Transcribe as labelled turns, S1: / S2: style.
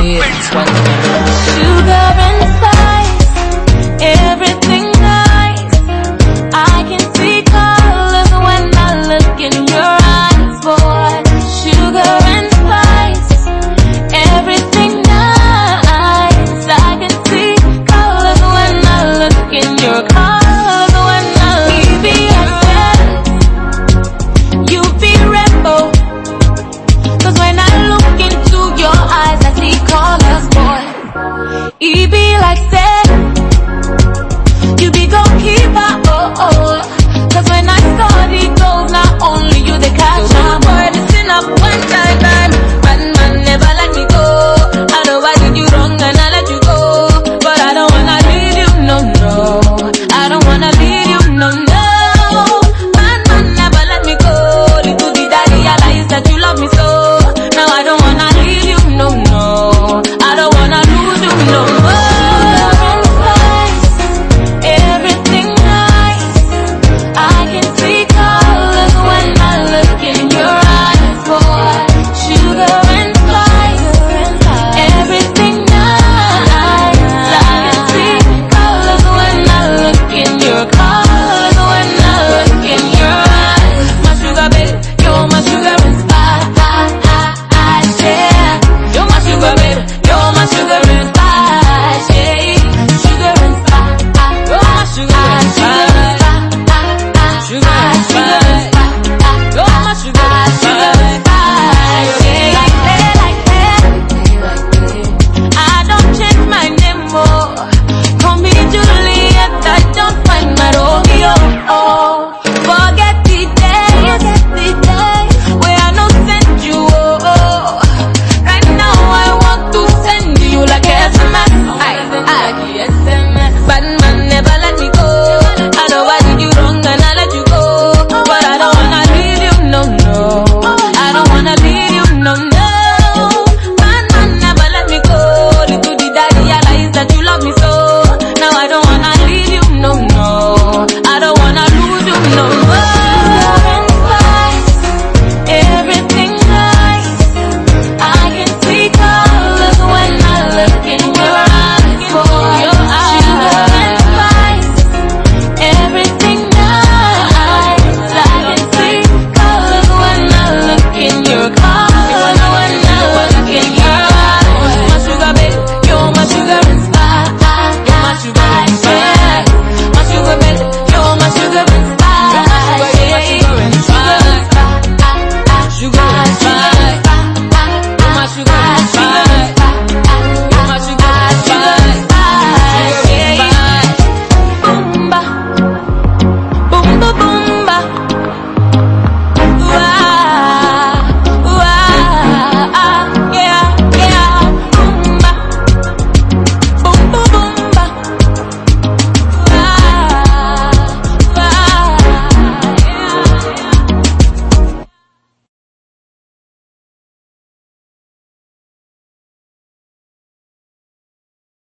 S1: it's one thing.
S2: Sugar and spice, everything nice. I can see colors when I look in your eyes, boy. Sugar and spice, everything nice. I can see colors when I look in your colors when I look in your eyes. You be rainbow, 'cause when I look into your eyes I see colors, boy.